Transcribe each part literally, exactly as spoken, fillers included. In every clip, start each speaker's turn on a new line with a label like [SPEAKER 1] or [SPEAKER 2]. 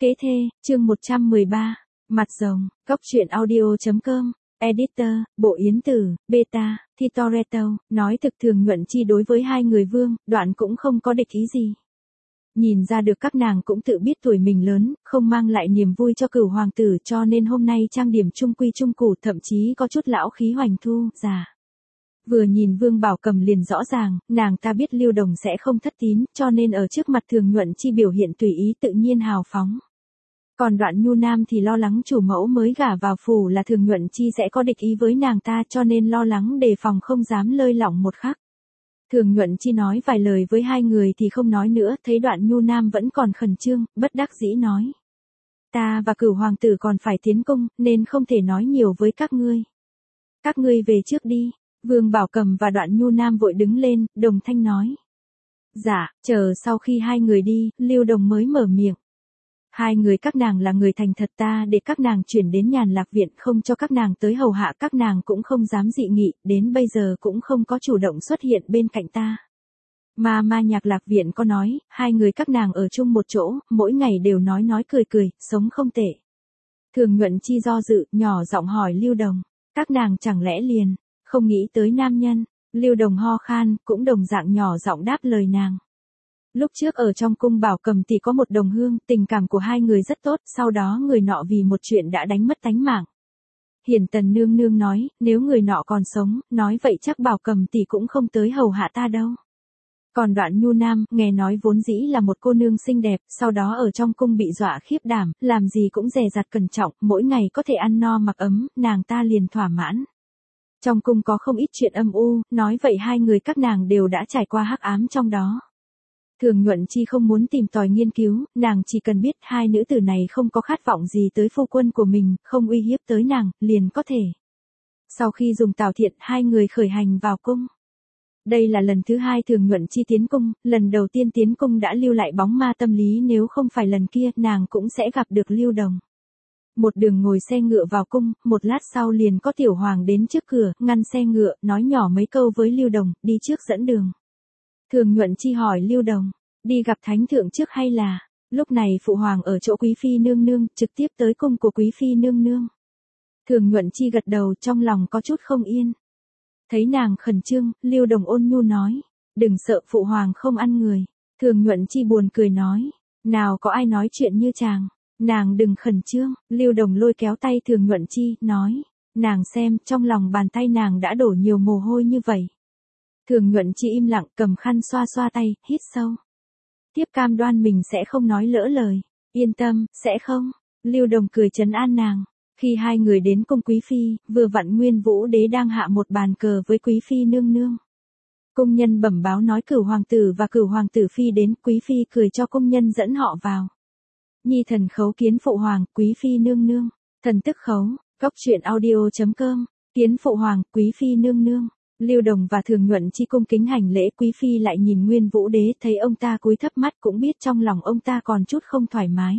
[SPEAKER 1] Kế thê, chương một trăm mười ba, Mặt rồng, Cóc truyện audio.com, Editor, Bộ Yến Tử, Beta, Titoretto, nói thực Thường Nhuận Chi đối với hai người Vương, Đoạn cũng không có địch ý gì. Nhìn ra được các nàng cũng tự biết tuổi mình lớn, không mang lại niềm vui cho Cửu hoàng tử, cho nên hôm nay trang điểm trung quy trung củ, thậm chí có chút lão khí hoành thu, già. Vừa nhìn Vương Bảo Cầm liền rõ ràng, nàng ta biết Lưu Đồng sẽ không thất tín, cho nên ở trước mặt Thường Nhuận Chi biểu hiện tùy ý tự nhiên hào phóng. Còn Đoạn Nhu Nam thì lo lắng chủ mẫu mới gả vào phủ là Thường Nhuận Chi sẽ có địch ý với nàng ta, cho nên lo lắng đề phòng không dám lơi lỏng một khắc. Thường Nhuận Chi nói vài lời với hai người thì không nói nữa, thấy Đoạn Nhu Nam vẫn còn khẩn trương, bất đắc dĩ nói. Ta và Cửu hoàng tử còn phải tiến cung, nên không thể nói nhiều với các ngươi. Các ngươi về trước đi. Vương Bảo Cầm và Đoạn Nhu Nam vội đứng lên, đồng thanh nói. Dạ, chờ sau khi hai người đi, Lưu Đồng mới mở miệng. Hai người các nàng là người thành thật, ta để các nàng chuyển đến Nhàn Lạc Viện, không cho các nàng tới hầu hạ, các nàng cũng không dám dị nghị, đến bây giờ cũng không có chủ động xuất hiện bên cạnh ta. Mà ma Nhạc Lạc Viện có nói, hai người các nàng ở chung một chỗ, mỗi ngày đều nói nói cười cười, sống không tệ. Thường Nhuận Chi do dự, nhỏ giọng hỏi Lưu Đồng, các nàng chẳng lẽ liền không nghĩ tới nam nhân? Lưu Đồng ho khan, cũng đồng dạng nhỏ giọng đáp lời nàng. Lúc trước ở trong cung Bảo Cầm thì có một đồng hương, tình cảm của hai người rất tốt, sau đó người nọ vì một chuyện đã đánh mất tánh mạng. Hiển Tần nương nương nói, nếu người nọ còn sống, nói vậy chắc Bảo Cầm tỷ cũng không tới hầu hạ ta đâu. Còn Đoạn Nhu Nam, nghe nói vốn dĩ là một cô nương xinh đẹp, sau đó ở trong cung bị dọa khiếp đảm, làm gì cũng dè dặt cẩn trọng, mỗi ngày có thể ăn no mặc ấm, nàng ta liền thỏa mãn. Trong cung có không ít chuyện âm u, nói vậy hai người các nàng đều đã trải qua hắc ám trong đó. Thường Nhuận Chi không muốn tìm tòi nghiên cứu, nàng chỉ cần biết hai nữ tử này không có khát vọng gì tới phu quân của mình, không uy hiếp tới nàng, liền có thể. Sau khi dùng Tào Thiện, hai người khởi hành vào cung. Đây là lần thứ hai Thường Nhuận Chi tiến cung, lần đầu tiên tiến cung đã lưu lại bóng ma tâm lý, nếu không phải lần kia, nàng cũng sẽ gặp được Lưu Đồng. Một đường ngồi xe ngựa vào cung, một lát sau liền có Tiểu Hoàng đến trước cửa, ngăn xe ngựa, nói nhỏ mấy câu với Lưu Đồng, đi trước dẫn đường. Thường Nhuận Chi hỏi Lưu Đồng, đi gặp Thánh Thượng trước hay là? Lúc này Phụ Hoàng ở chỗ Quý Phi nương nương, trực tiếp tới cung của Quý Phi nương nương. Thường Nhuận Chi gật đầu, trong lòng có chút không yên. Thấy nàng khẩn trương, Lưu Đồng ôn nhu nói, đừng sợ, Phụ Hoàng không ăn người. Thường Nhuận Chi buồn cười nói, nào có ai nói chuyện như chàng. Nàng đừng khẩn trương. Lưu Đồng lôi kéo tay Thường Nhuận Chi, nói, nàng xem, trong lòng bàn tay nàng đã đổ nhiều mồ hôi như vậy. Thường Nhuận Chi im lặng, cầm khăn xoa xoa tay, hít sâu. Tiếp cam đoan mình sẽ không nói lỡ lời. Yên tâm, sẽ không. Lưu Đồng cười trấn an nàng. Khi hai người đến cung Quý Phi, vừa vặn Nguyên Vũ Đế đang hạ một bàn cờ với Quý Phi nương nương. Cung nhân bẩm báo nói Cửu hoàng tử và Cửu hoàng tử Phi đến, Quý Phi cười cho cung nhân dẫn họ vào. Nhi thần khấu kiến Phụ Hoàng, Quý Phi nương nương. Thần tức khấu, Cóc truyện audio.com, kiến Phụ Hoàng, Quý Phi nương nương. Lưu Đồng và Thường Nhuận Chi cung kính hành lễ, Quý Phi lại nhìn Nguyên Vũ Đế, thấy ông ta cúi thấp mắt cũng biết trong lòng ông ta còn chút không thoải mái.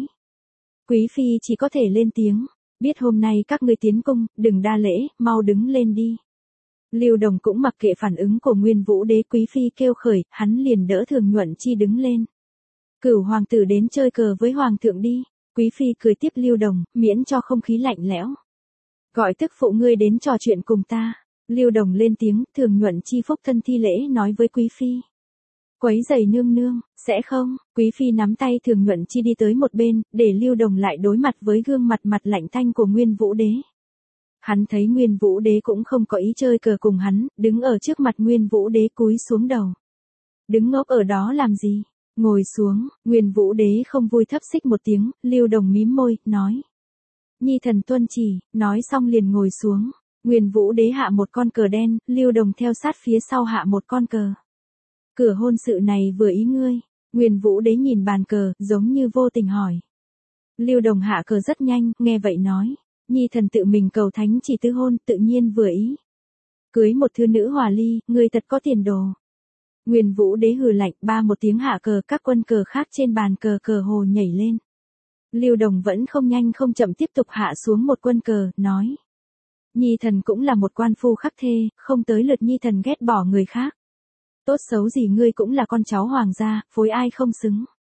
[SPEAKER 1] Quý Phi chỉ có thể lên tiếng, biết hôm nay các ngươi tiến cung, đừng đa lễ, mau đứng lên đi. Lưu Đồng cũng mặc kệ phản ứng của Nguyên Vũ Đế, Quý Phi kêu khởi, hắn liền đỡ Thường Nhuận Chi đứng lên. Cửu hoàng tử đến chơi cờ với hoàng thượng đi. Quý Phi cười tiếp Lưu Đồng, miễn cho không khí lạnh lẽo. Gọi tức phụ ngươi đến trò chuyện cùng ta. Lưu Đồng lên tiếng, Thường Nhuận Chi phúc thân thi lễ nói với Quý Phi. Quấy giày nương nương, sẽ không? Quý Phi nắm tay Thường Nhuận Chi đi tới một bên, để Lưu Đồng lại đối mặt với gương mặt mặt lạnh tanh của Nguyên Vũ Đế. Hắn thấy Nguyên Vũ Đế cũng không có ý chơi cờ cùng hắn, đứng ở trước mặt Nguyên Vũ Đế cúi xuống đầu. Đứng ngốc ở đó làm gì? Ngồi xuống. Nguyên Vũ Đế không vui thấp xích một tiếng, Lưu Đồng mím môi, nói. Nhi thần tuân chỉ, nói xong liền ngồi xuống. Nguyên Vũ Đế hạ một con cờ đen, Lưu Đồng theo sát phía sau hạ một con cờ. Cửa hôn sự này vừa ý ngươi. Nguyên Vũ Đế nhìn bàn cờ, giống như vô tình hỏi. Lưu Đồng hạ cờ rất nhanh, nghe vậy nói. Nhi thần tự mình cầu thánh chỉ tứ hôn, tự nhiên vừa ý. Cưới một thư nữ hòa ly, ngươi thật có tiền đồ. Nguyên Vũ Đế hừ lạnh, ba một tiếng hạ cờ, các quân cờ khác trên bàn cờ cờ hồ nhảy lên. Lưu Đồng vẫn không nhanh không chậm tiếp tục hạ xuống một quân cờ, nói. Nhi thần cũng là một quan phu khắc thê, không tới lượt Nhi thần ghét bỏ người khác. Tốt xấu gì ngươi cũng là con cháu hoàng gia, phối ai không xứng.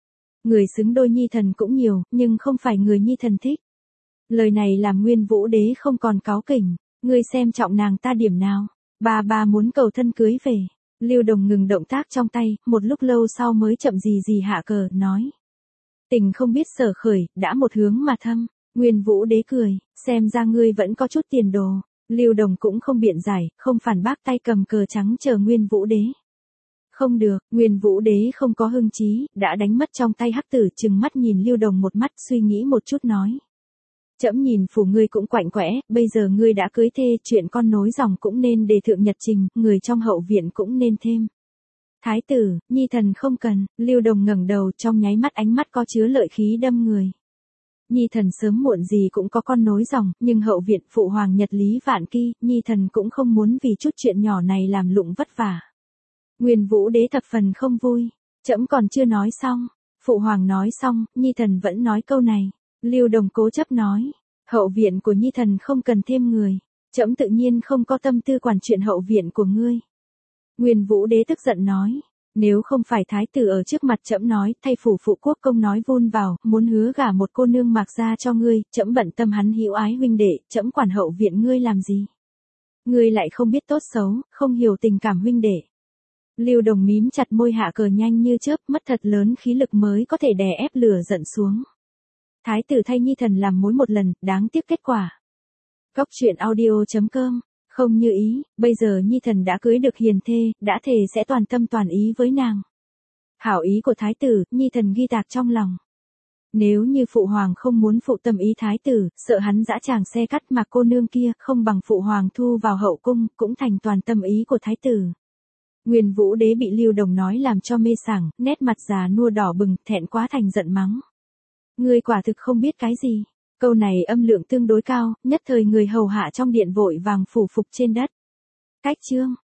[SPEAKER 1] Người xứng đôi nhi thần cũng nhiều, nhưng không phải người nhi thần thích. Lời này làm Nguyên Vũ Đế không còn cáu kỉnh, ngươi xem trọng nàng ta điểm nào, bà bà muốn cầu thân cưới về. Lưu Đồng ngừng động tác trong tay, một lúc lâu sau mới chậm gì gì hạ cờ, nói. Tình không biết sở khởi, đã một hướng mà thâm. Nguyên Vũ Đế cười, xem ra ngươi vẫn có chút tiền đồ. Lưu Đồng cũng không biện giải, không phản bác, tay cầm cờ trắng chờ Nguyên Vũ Đế. Không được, Nguyên Vũ Đế không có hưng trí, đã đánh mất trong tay hắc tử, trừng mắt nhìn Lưu Đồng một mắt, suy nghĩ một chút nói. Trẫm nhìn phủ ngươi cũng quạnh quẽ, bây giờ ngươi đã cưới thê, chuyện con nối dòng cũng nên đề thượng nhật trình, người trong hậu viện cũng nên thêm. Thái tử, nhi thần không cần. Lưu Đồng ngẩng đầu, trong nháy mắt ánh mắt có chứa lợi khí đâm người. Nhi thần sớm muộn gì cũng có con nối dòng, nhưng hậu viện phụ hoàng nhật lý vạn kỳ, nhi thần cũng không muốn vì chút chuyện nhỏ này làm lụng vất vả. Nguyên Vũ Đế thập phần không vui, trẫm còn chưa nói xong. Phụ hoàng nói xong, nhi thần vẫn nói câu này. Lưu Đồng cố chấp nói, hậu viện của nhi thần không cần thêm người, trẫm tự nhiên không có tâm tư quản chuyện hậu viện của ngươi. Nguyên Vũ Đế tức giận nói, nếu không phải thái tử ở trước mặt trẫm nói, thay phủ phụ quốc công nói vun vào, muốn hứa gả một cô nương Mạc gia cho ngươi, trẫm bận tâm hắn hữu ái huynh đệ, trẫm quản hậu viện ngươi làm gì? Ngươi lại không biết tốt xấu, không hiểu tình cảm huynh đệ. Lưu Đồng mím chặt môi hạ cờ nhanh như chớp, mất thật lớn khí lực mới có thể đè ép lửa giận xuống. Thái tử thay nhi thần làm mối một lần, đáng tiếc kết quả. Cốc truyện audio chấm com, không như ý, bây giờ nhi thần đã cưới được hiền thê, đã thề sẽ toàn tâm toàn ý với nàng. Hảo ý của thái tử, nhi thần ghi tạc trong lòng. Nếu như phụ hoàng không muốn phụ tâm ý thái tử, sợ hắn dã tràng xe cắt mà cô nương kia, không bằng phụ hoàng thu vào hậu cung, cũng thành toàn tâm ý của thái tử. Nguyên Vũ Đế bị Lưu Đồng nói làm cho mê sảng, nét mặt già nua đỏ bừng, thẹn quá thành giận mắng. Ngươi quả thực không biết cái gì. Câu này âm lượng tương đối cao, nhất thời người hầu hạ trong điện vội vàng phủ phục trên đất. Cách chương.